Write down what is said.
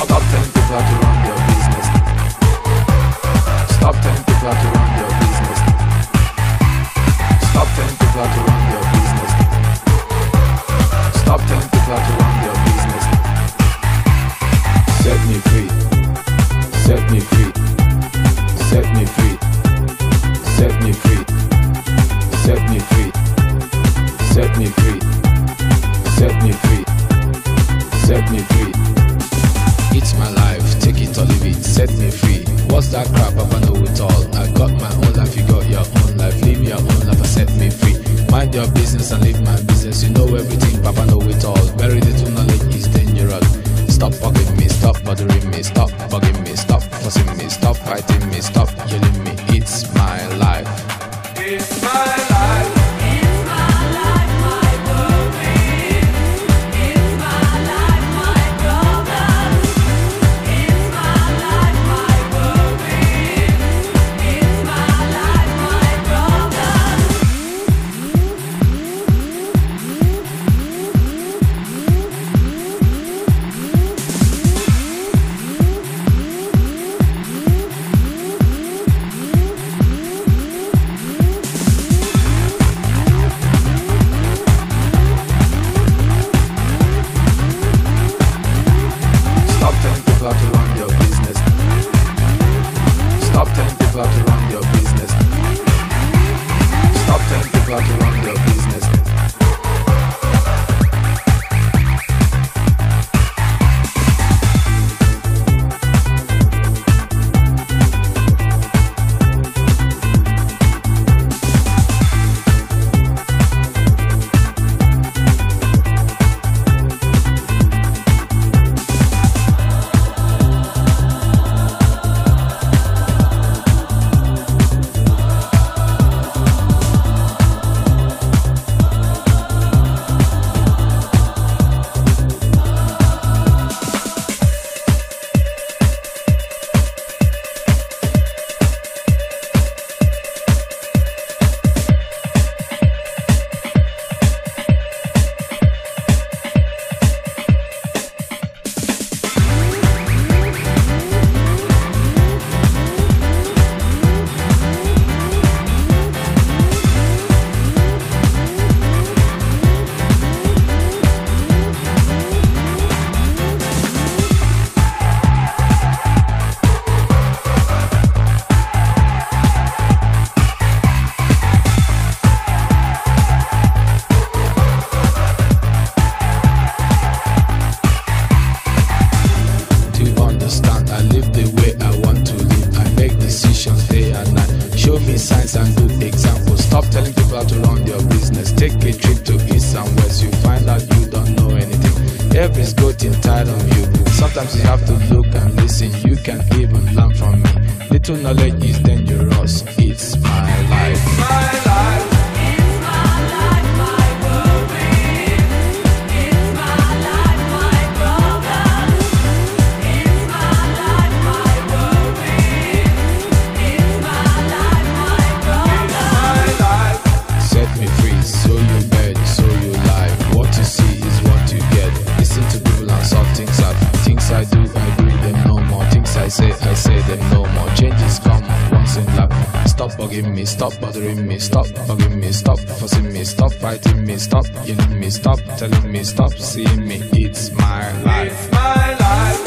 Stop telling people how to run your business. Stop telling people how to run your business. Stop telling people how to run your business. Stop telling people how to run your business. Set me free. Set me free. Set me free. Set me free. Set me free. Set me free. Set me free. Set me free. It's my life, take it or leave it, set me free. What's that crap? I know it all. I got my own life, you got your own life. Live your own life and set me free. Mind your business and live my business. You know everything, Papa know it all. Very little knowledge is dangerous. Stop bugging me, stop bothering me, stop bugging me, stop fussing me, stop fighting me, stop yelling me. It's my life. It's my life. How to run your business. Stop telling people how to run your business. Stop telling people how to run your business. Signs and good examples. Stop telling people how to run your business. Take a trip to east and west. You find out you don't know anything. Every's gotten tired of you. Sometimes you have to look and listen. You can even learn from me. Little knowledge is dangerous. It's my life. It's my life. I say them no more. Changes come once in life. Stop bugging me, stop bothering me, stop bugging me, stop fussing me, stop fighting me, stop yelling me, stop telling me, stop seeing me. It's my life. It's my life.